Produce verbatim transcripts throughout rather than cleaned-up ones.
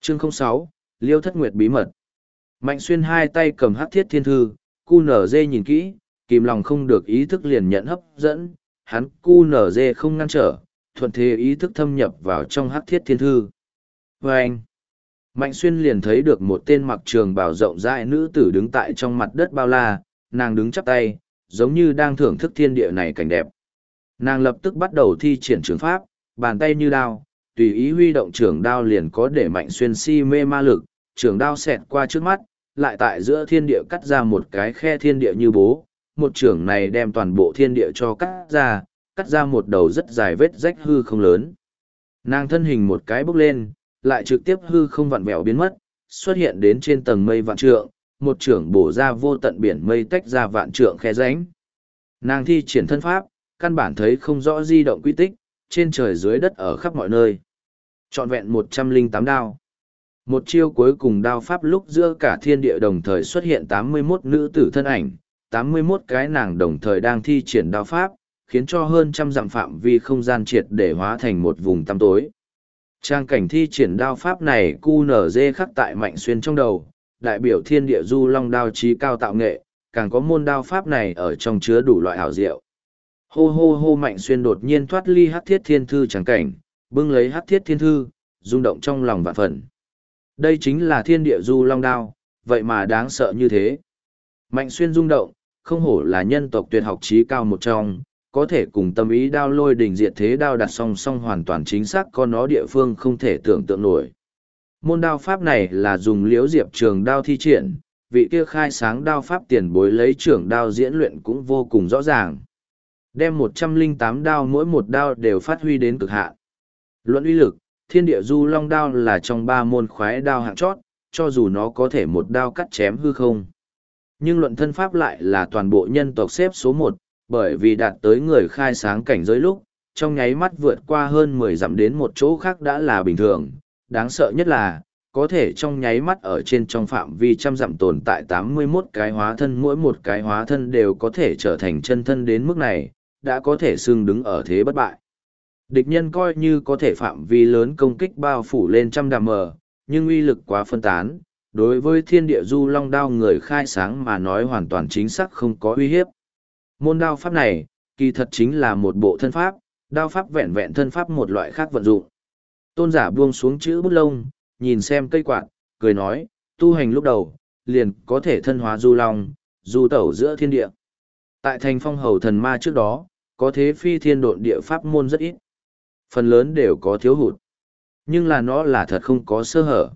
Chương không sáu, Liêu Thất Nguyệt bí mật. Mạnh Xuyên hai tay cầm hắc thiết thiên thư, cu nở dê nhìn kỹ, kìm lòng không được ý thức liền nhận hấp dẫn, hắn cu nở dê không ngăn trở, thuận thế ý thức thâm nhập vào trong hắc thiết thiên thư. Và anh, Mạnh Xuyên liền thấy được một tên mặc trường bào rộng rãi nữ tử đứng tại trong mặt đất bao la, nàng đứng chắp tay, giống như đang thưởng thức thiên địa này cảnh đẹp. Nàng lập tức bắt đầu thi triển trường pháp, bàn tay như đao, tùy ý huy động trường đao liền có để Mạnh Xuyên si mê ma lực, trường đao xẹt qua trước mắt, lại tại giữa thiên địa cắt ra một cái khe thiên địa như bố, một trường này đem toàn bộ thiên địa cho cắt ra, cắt ra một đầu rất dài vết rách hư không lớn. Nàng thân hình một cái bốc lên, lại trực tiếp hư không vặn vẹo biến mất, xuất hiện đến trên tầng mây vạn trượng, một trường bổ ra vô tận biển mây tách ra vạn trượng khe rãnh. Nàng thi triển thân pháp, căn bản thấy không rõ di động quy tích, trên trời dưới đất ở khắp mọi nơi. Trọn vẹn một trăm linh tám đao. Một chiêu cuối cùng đao pháp lúc giữa cả thiên địa đồng thời xuất hiện tám mươi mốt nữ tử thân ảnh, tám mươi mốt cái nàng đồng thời đang thi triển đao pháp, khiến cho hơn trăm dặm phạm vi không gian triệt để hóa thành một vùng tăm tối. Trang cảnh thi triển đao pháp này cu nở dê khắc tại Mạnh Xuyên trong đầu, đại biểu thiên địa du long đao trí cao tạo nghệ, càng có môn đao pháp này ở trong chứa đủ loại hảo diệu. Hô hô hô Mạnh Xuyên đột nhiên thoát ly hắc thiết thiên thư tràng cảnh, bưng lấy hắc thiết thiên thư, rung động trong lòng vạn phần. Đây chính là thiên địa du long đao, vậy mà đáng sợ như thế. Mạnh Xuyên rung động, không hổ là nhân tộc tuyệt học trí cao một trong, có thể cùng tâm ý đao lôi đỉnh diệt thế đao đặt song song hoàn toàn chính xác, có nó địa phương không thể tưởng tượng nổi. Môn đao pháp này là dùng liễu diệp trường đao thi triển, vị kia khai sáng đao pháp tiền bối lấy trường đao diễn luyện cũng vô cùng rõ ràng. Đem một trăm linh tám đao mỗi một đao đều phát huy đến cực hạn. Luận uy lực, thiên địa du long đao là trong ba môn khoái đao hạng chót, cho dù nó có thể một đao cắt chém hư không. Nhưng luận thân pháp lại là toàn bộ nhân tộc xếp số một, bởi vì đạt tới người khai sáng cảnh giới lúc, trong nháy mắt vượt qua hơn mười dặm đến một chỗ khác đã là bình thường. Đáng sợ nhất là, có thể trong nháy mắt ở trên trong phạm vi trăm dặm tồn tại tám mươi mốt cái hóa thân, mỗi một cái hóa thân đều có thể trở thành chân thân đến mức này, đã có thể xưng đứng ở thế bất bại. Địch nhân coi như có thể phạm vi lớn công kích bao phủ lên trăm đàm mờ, nhưng uy lực quá phân tán, đối với thiên địa du long đao người khai sáng mà nói hoàn toàn chính xác không có uy hiếp. Môn đao pháp này, kỳ thật chính là một bộ thân pháp, đao pháp vẹn vẹn thân pháp một loại khác vận dụng. Tôn giả buông xuống chữ bút lông, nhìn xem cây quạt, cười nói, tu hành lúc đầu, liền có thể thân hóa du long, du tẩu giữa thiên địa. Tại thành phong hầu thần ma trước đó, có thế phi thiên độn địa pháp môn rất ít. Phần lớn đều có thiếu hụt. Nhưng là nó là thật không có sơ hở.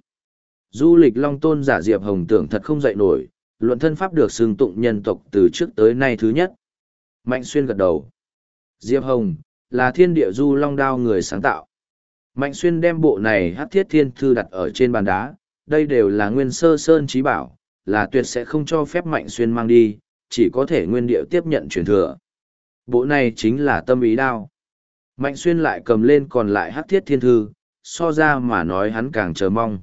Du lịch long tôn giả Diệp Hồng tưởng thật không dậy nổi, luận thân pháp được xưng tụng nhân tộc từ trước tới nay thứ nhất. Mạnh Xuyên gật đầu. Diệp Hồng, là thiên địa du long đao người sáng tạo. Mạnh Xuyên đem bộ này hắc thiết thiên thư đặt ở trên bàn đá, đây đều là nguyên sơ sơn trí bảo, là tuyệt sẽ không cho phép Mạnh Xuyên mang đi, chỉ có thể nguyên địa tiếp nhận truyền thừa. Bộ này chính là tâm ý đao. Mạnh Xuyên lại cầm lên còn lại hắc thiết thiên thư, so ra mà nói hắn càng chờ mong.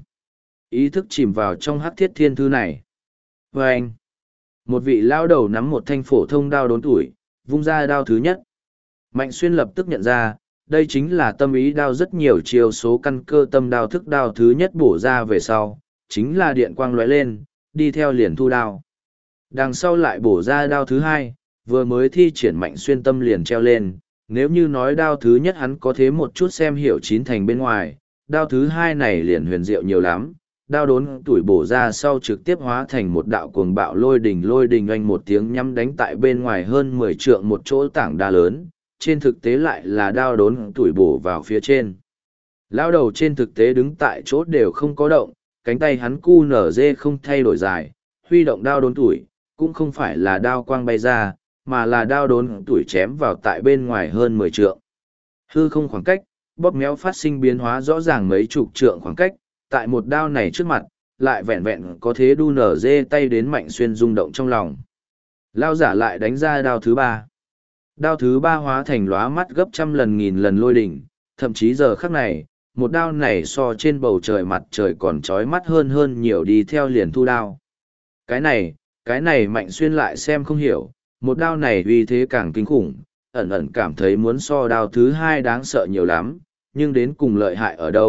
Ý thức chìm vào trong hắc thiết thiên thư này. Và anh, một vị lao đầu nắm một thanh phổ thông đao đốn tuổi, vung ra đao thứ nhất. Mạnh Xuyên lập tức nhận ra, đây chính là tâm ý đao rất nhiều chiều số căn cơ tâm đao thức đao thứ nhất bổ ra về sau, chính là điện quang lóe lên, đi theo liền thu đao. Đằng sau lại bổ ra đao thứ hai, vừa mới thi triển Mạnh Xuyên tâm liền treo lên, nếu như nói đao thứ nhất hắn có thế một chút xem hiểu chín thành bên ngoài, đao thứ hai này liền huyền diệu nhiều lắm. Đao đốn tuổi bổ ra sau trực tiếp hóa thành một đạo cuồng bạo lôi đình lôi đình oanh một tiếng nhắm đánh tại bên ngoài hơn mười trượng một chỗ tảng đá lớn, trên thực tế lại là đao đốn tuổi bổ vào phía trên. Lao đầu trên thực tế đứng tại chỗ đều không có động, cánh tay hắn cu nở dê không thay đổi dài, huy động đao đốn tuổi, cũng không phải là đao quang bay ra, mà là đao đốn tuổi chém vào tại bên ngoài hơn mười trượng. Hư không khoảng cách, bóp méo phát sinh biến hóa rõ ràng mấy chục trượng khoảng cách, tại một đao này trước mặt, lại vẹn vẹn có thế đu nở dê tay đến Mạnh Xuyên rung động trong lòng. Lao giả lại đánh ra đao thứ ba. Đao thứ ba hóa thành lóa mắt gấp trăm lần nghìn lần lôi đỉnh, thậm chí giờ khắc này, một đao này so trên bầu trời mặt trời còn trói mắt hơn hơn nhiều, đi theo liền thu đao. Cái này, cái này Mạnh Xuyên lại xem không hiểu, một đao này uy thế càng kinh khủng, ẩn ẩn cảm thấy muốn so đao thứ hai đáng sợ nhiều lắm, nhưng đến cùng lợi hại ở đâu,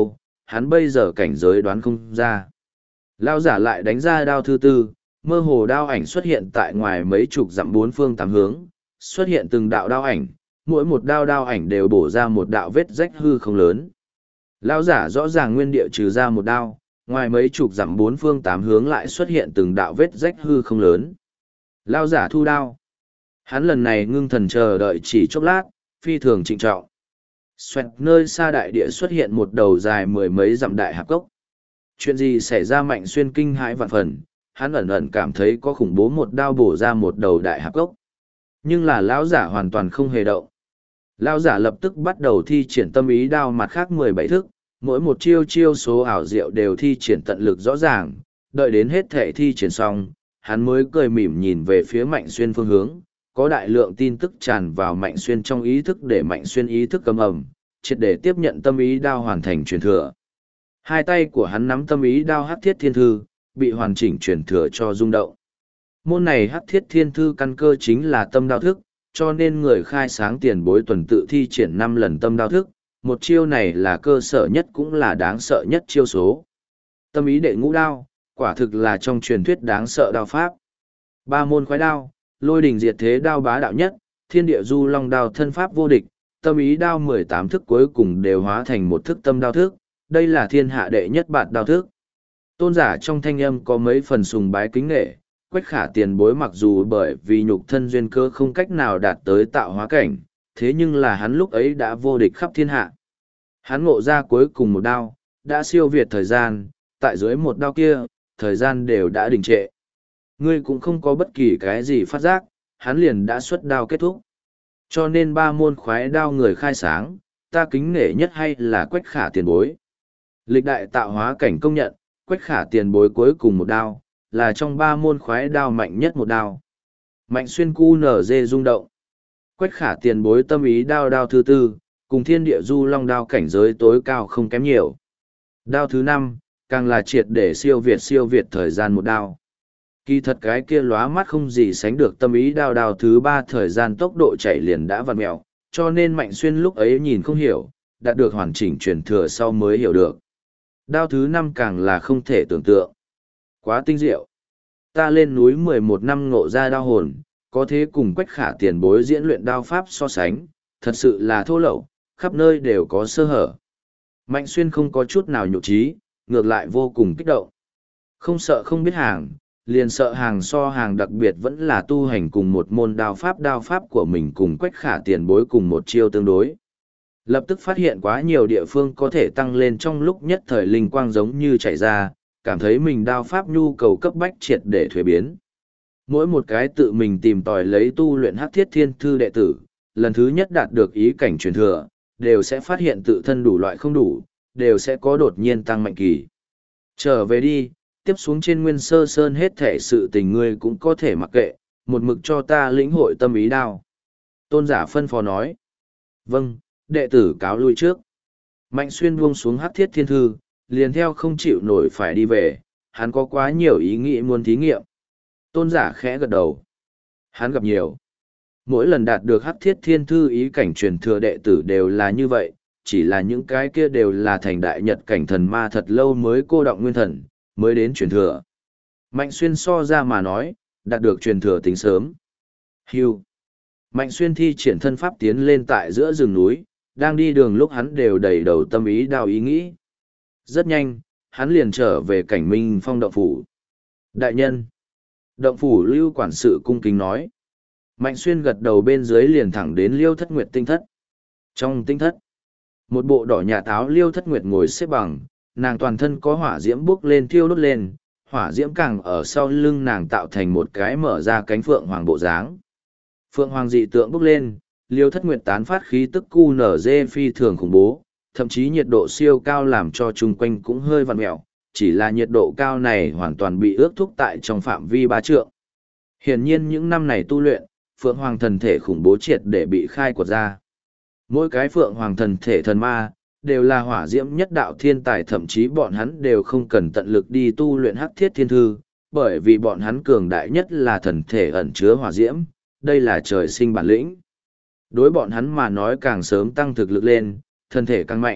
hắn bây giờ cảnh giới đoán không ra. Lao giả lại đánh ra đao thứ tư, mơ hồ đao ảnh xuất hiện tại ngoài mấy chục dặm bốn phương tám hướng, xuất hiện từng đạo đao ảnh, mỗi một đao đao ảnh đều bổ ra một đạo vết rách hư không lớn. Lao giả rõ ràng nguyên địa trừ ra một đao, ngoài mấy chục dặm bốn phương tám hướng lại xuất hiện từng đạo vết rách hư không lớn. Lao giả thu đao. Hắn lần này ngưng thần chờ đợi chỉ chốc lát, phi thường trịnh trọng. Xoẹt, nơi xa đại địa xuất hiện một đầu dài mười mấy dặm đại hạp cốc. Chuyện gì xảy ra? Mạnh Xuyên kinh hãi vạn phần, hắn ẩn ẩn cảm thấy có khủng bố một đao bổ ra một đầu đại hạp cốc. Nhưng là lão giả hoàn toàn không hề động. Lão giả lập tức bắt đầu thi triển tâm ý đao mặt khác mười bảy thức, mỗi một chiêu chiêu số ảo diệu đều thi triển tận lực rõ ràng, đợi đến hết thể thi triển xong, hắn mới cười mỉm nhìn về phía Mạnh Xuyên phương hướng, có đại lượng tin tức tràn vào Mạnh Xuyên trong ý thức để Mạnh Xuyên ý thức cầm ầm, triệt để tiếp nhận tâm ý đao hoàn thành truyền thừa. Hai tay của hắn nắm tâm ý đao Hắc Thiết Thiên Thư, bị hoàn chỉnh truyền thừa cho rung động. Môn này Hắc Thiết Thiên Thư căn cơ chính là tâm đao thức, cho nên người khai sáng tiền bối tuần tự thi triển năm lần tâm đao thức, một chiêu này là cơ sở nhất cũng là đáng sợ nhất chiêu số. Tâm ý đệ ngũ đao, quả thực là trong truyền thuyết đáng sợ đao pháp. Ba môn khoái đao, lôi đình diệt thế đao bá đạo nhất, thiên địa du long đao thân pháp vô địch, tâm ý đao mười tám thức cuối cùng đều hóa thành một thức tâm đao thức, đây là thiên hạ đệ nhất bạt đao thức. Tôn giả trong thanh âm có mấy phần sùng bái kính nghệ, Quách Khả tiền bối mặc dù bởi vì nhục thân duyên cơ không cách nào đạt tới tạo hóa cảnh, thế nhưng là hắn lúc ấy đã vô địch khắp thiên hạ. Hắn ngộ ra cuối cùng một đao, đã siêu việt thời gian, tại dưới một đao kia, thời gian đều đã đình trệ. Ngươi cũng không có bất kỳ cái gì phát giác, hắn liền đã xuất đao kết thúc. Cho nên ba môn khoái đao người khai sáng, ta kính nể nhất hay là Quách Khả tiền bối. Lịch đại tạo hóa cảnh công nhận, Quách Khả tiền bối cuối cùng một đao, là trong ba môn khoái đao mạnh nhất một đao. Mạnh Xuyên cu nở dê rung động. Quách Khả tiền bối tâm ý đao đao thứ tư, cùng thiên địa du long đao cảnh giới tối cao không kém nhiều. Đao thứ năm, càng là triệt để siêu việt siêu việt thời gian một đao. Kỳ thật cái kia lóa mắt không gì sánh được tâm ý đao đao thứ ba thời gian tốc độ chạy liền đã vặn mẹo, cho nên Mạnh Xuyên lúc ấy nhìn không hiểu, đạt được hoàn chỉnh truyền thừa sau mới hiểu được. Đao thứ năm càng là không thể tưởng tượng. Quá tinh diệu. Ta lên núi mười một năm ngộ ra đao hồn, có thế cùng Quách Khả tiền bối diễn luyện đao pháp so sánh, thật sự là thô lậu, khắp nơi đều có sơ hở. Mạnh Xuyên không có chút nào nhục trí, ngược lại vô cùng kích động. Không sợ không biết hàng, liền sợ hàng so hàng, đặc biệt vẫn là tu hành cùng một môn đao pháp đao pháp của mình cùng Quách Khả tiền bối cùng một chiêu tương đối. Lập tức phát hiện quá nhiều địa phương có thể tăng lên trong lúc nhất thời linh quang giống như chạy ra, cảm thấy mình đao pháp nhu cầu cấp bách triệt để thuế biến. Mỗi một cái tự mình tìm tòi lấy tu luyện Hắc Thiết Thiên Thư đệ tử, lần thứ nhất đạt được ý cảnh truyền thừa, đều sẽ phát hiện tự thân đủ loại không đủ, đều sẽ có đột nhiên tăng mạnh kỳ. Trở về đi, tiếp xuống trên Nguyên Sơ Sơn hết thể sự tình ngươi cũng có thể mặc kệ, một mực cho ta lĩnh hội tâm ý đao. Tôn giả phân phó nói. Vâng, đệ tử cáo lui trước. Mạnh Xuyên buông xuống Hắc Thiết Thiên Thư, liền theo không chịu nổi phải đi về, hắn có quá nhiều ý nghĩ muốn thí nghiệm. Tôn giả khẽ gật đầu. Hắn gặp nhiều. Mỗi lần đạt được Hắc Thiết Thiên Thư ý cảnh truyền thừa đệ tử đều là như vậy, chỉ là những cái kia đều là thành đại nhật cảnh thần ma thật lâu mới cô động nguyên thần, mới đến truyền thừa. Mạnh Xuyên so ra mà nói, đạt được truyền thừa tính sớm. Hưu. Mạnh Xuyên thi triển thân pháp tiến lên tại giữa rừng núi, đang đi đường lúc hắn đều đầy đầu tâm ý đao ý nghĩ. Rất nhanh, hắn liền trở về cảnh Minh Phong động phủ. Đại nhân. Động phủ Lưu quản sự cung kính nói. Mạnh Xuyên gật đầu bên dưới liền thẳng đến Liêu Thất Nguyệt tinh thất. Trong tinh thất, một bộ đỏ nhà táo Liêu Thất Nguyệt ngồi xếp bằng, nàng toàn thân có hỏa diễm bốc lên thiêu đốt lên, hỏa diễm càng ở sau lưng nàng tạo thành một cái mở ra cánh phượng hoàng bộ dáng. Phượng hoàng dị tượng bốc lên, Liêu Thất Nguyệt tán phát khí tức cu nở dê phi thường khủng bố, thậm chí nhiệt độ siêu cao làm cho chung quanh cũng hơi vặn mẹo, chỉ là nhiệt độ cao này hoàn toàn bị ước thúc tại trong phạm vi ba trượng. Hiển nhiên những năm này tu luyện, Phượng Hoàng thần thể khủng bố triệt để bị khai quật ra. Mỗi cái Phượng Hoàng thần thể thần ma, đều là hỏa diễm nhất đạo thiên tài, thậm chí bọn hắn đều không cần tận lực đi tu luyện Hắc Thiết Thiên Thư, bởi vì bọn hắn cường đại nhất là thần thể ẩn chứa hỏa diễm, đây là trời sinh bản lĩnh. Đối bọn hắn mà nói càng sớm tăng thực lực lên, thân thể càng mạnh,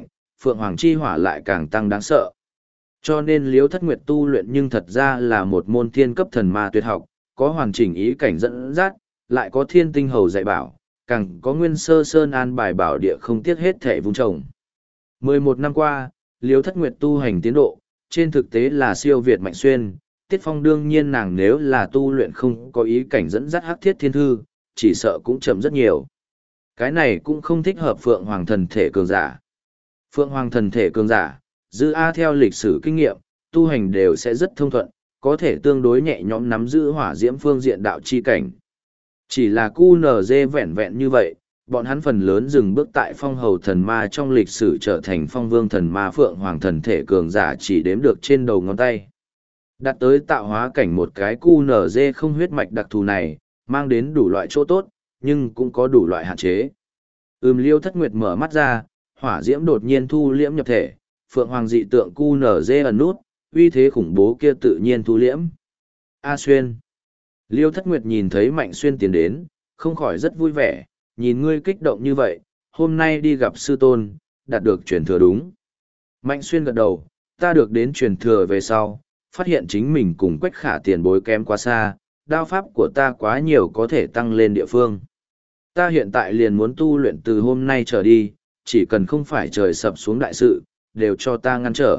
Phượng Hoàng chi hỏa lại càng tăng đáng sợ. Cho nên Liễu Thất Nguyệt tu luyện nhưng thật ra là một môn thiên cấp thần ma tuyệt học, có hoàn chỉnh ý cảnh dẫn dắt, lại có thiên tinh hầu dạy bảo, càng có nguyên sơ sơn an bài bảo địa không tiếc hết thể vung trồng. Mười một năm qua, Liễu Thất Nguyệt tu hành tiến độ, trên thực tế là siêu việt Mạnh Xuyên. Tiết Phong đương nhiên nàng nếu là tu luyện không có ý cảnh dẫn dắt hắc thiết thiên thư, chỉ sợ cũng chậm rất nhiều. Cái này cũng không thích hợp Phượng Hoàng thần thể cường giả. Phượng Hoàng thần thể cường giả, dư A theo lịch sử kinh nghiệm, tu hành đều sẽ rất thông thuận, có thể tương đối nhẹ nhõm nắm giữ hỏa diễm phương diện đạo chi cảnh. Chỉ là cu nờ dê vẹn vẹn như vậy, bọn hắn phần lớn dừng bước tại phong hầu thần ma trong lịch sử trở thành phong vương thần ma Phượng Hoàng thần thể cường giả chỉ đếm được trên đầu ngón tay. Đạt tới tạo hóa cảnh một cái cu nở dê không huyết mạch đặc thù này, mang đến đủ loại chỗ tốt, nhưng cũng có đủ loại hạn chế. Ừm Liêu Thất Nguyệt mở mắt ra, hỏa diễm đột nhiên thu liễm nhập thể, Phượng Hoàng dị tượng cu nở dê ẩn nút, uy thế khủng bố kia tự nhiên thu liễm. A Xuyên. Liêu Thất Nguyệt nhìn thấy Mạnh Xuyên tiến đến, không khỏi rất vui vẻ, nhìn ngươi kích động như vậy, hôm nay đi gặp sư tôn, đạt được truyền thừa đúng. Mạnh Xuyên gật đầu, ta được đến truyền thừa về sau, phát hiện chính mình cùng Quách Khả tiền bối kém quá xa, đao pháp của ta quá nhiều có thể tăng lên địa phương. Ta hiện tại liền muốn tu luyện từ hôm nay trở đi, chỉ cần không phải trời sập xuống đại sự, đều cho ta ngăn trở.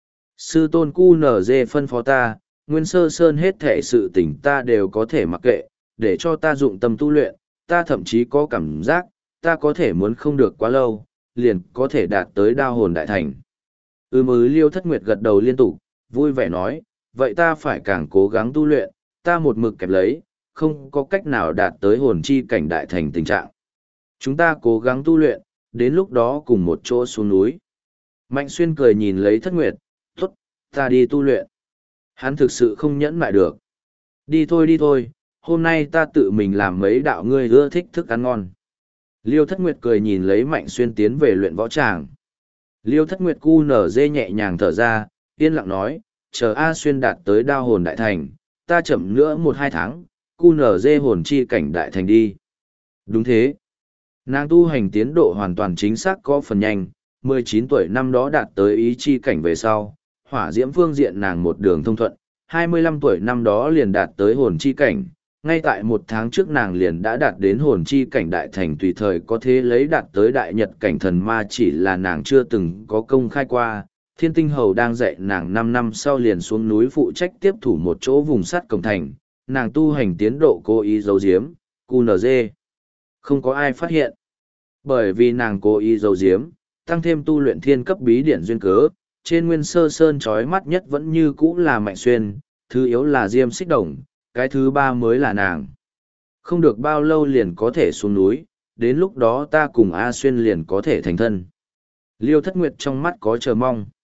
Sư tôn cu nở dê phân phó ta, nguyên sơ sơn hết thể sự tình ta đều có thể mặc kệ, để cho ta dụng tâm tu luyện, ta thậm chí có cảm giác, ta có thể muốn không được quá lâu, liền có thể đạt tới đao hồn đại thành. Ưm ứ Liêu Thất Nguyệt gật đầu liên tục, vui vẻ nói, vậy ta phải càng cố gắng tu luyện, ta một mực kẹp lấy, không có cách nào đạt tới hồn chi cảnh đại thành tình trạng. Chúng ta cố gắng tu luyện, đến lúc đó cùng một chỗ xuống núi. Mạnh Xuyên cười nhìn lấy Thất Nguyệt, tốt, ta đi tu luyện. Hắn thực sự không nhẫn lại được. Đi thôi đi thôi, hôm nay ta tự mình làm mấy đạo ngươi ưa thích thức ăn ngon. Liêu Thất Nguyệt cười nhìn lấy Mạnh Xuyên tiến về luyện võ tràng. Liêu Thất Nguyệt cu nở dê nhẹ nhàng thở ra, yên lặng nói, chờ A Xuyên đạt tới đao hồn đại thành, ta chậm nữa một hai tháng, cu nở dê hồn chi cảnh đại thành đi. Đúng thế. Nàng tu hành tiến độ hoàn toàn chính xác có phần nhanh, mười chín tuổi năm đó đạt tới ý chi cảnh về sau, hỏa diễm phương diện nàng một đường thông thuận, hai mươi lăm tuổi năm đó liền đạt tới hồn chi cảnh, ngay tại một tháng trước nàng liền đã đạt đến hồn chi cảnh đại thành tùy thời có thế lấy đạt tới đại nhật cảnh thần ma chỉ là nàng chưa từng có công khai qua. Thiên tinh hầu đang dạy nàng năm năm sau liền xuống núi phụ trách tiếp thủ một chỗ vùng sắt cổng thành, nàng tu hành tiến độ cố ý giấu giếm, cu nở dê. Không có ai phát hiện. Bởi vì nàng cố ý giấu giếm, tăng thêm tu luyện thiên cấp bí điển duyên cớ, trên nguyên sơ sơn trói mắt nhất vẫn như cũ là Mạnh Xuyên, thứ yếu là Diêm Xích Đồng, cái thứ ba mới là nàng. Không được bao lâu liền có thể xuống núi, đến lúc đó ta cùng A Xuyên liền có thể thành thân. Liêu Thất Nguyệt trong mắt có chờ mong.